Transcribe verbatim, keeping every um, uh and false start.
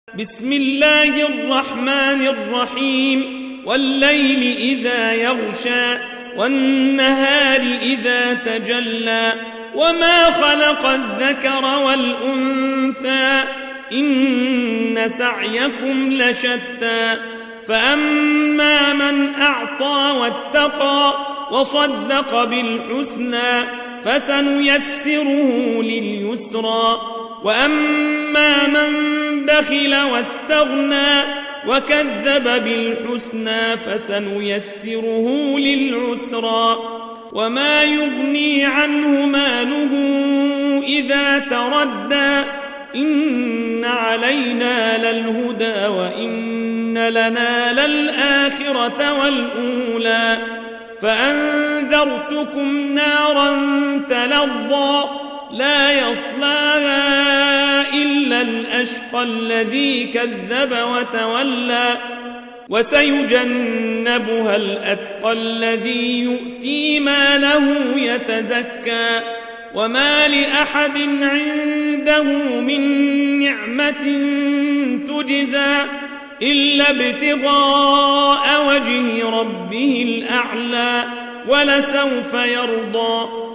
بسم الله الرحمن الرحيم والليل إذا يغشى والنهار إذا تجلى وما خلق الذكر والأنثى إن سعيكم لشتى فأما من أعطى واتقى وصدق بالحسنى فسنيسره لليسرى وأما من بخل واستغنى وكذب بالحسنى فسنيسره للعسرى وما يغني عنه ماله إذا تردى إن علينا للهدى وإن لنا للآخرة والأولى فأنذرتكم نارا تلظى لا يصلاها إلا الأشقى الذي كذب وتولى وسيجنبها الأتقى الذي يؤتي ماله يتزكى وما لأحد عنده من نعمة تجزى إلا ابتغاء وجه ربه الأعلى ولسوف يرضى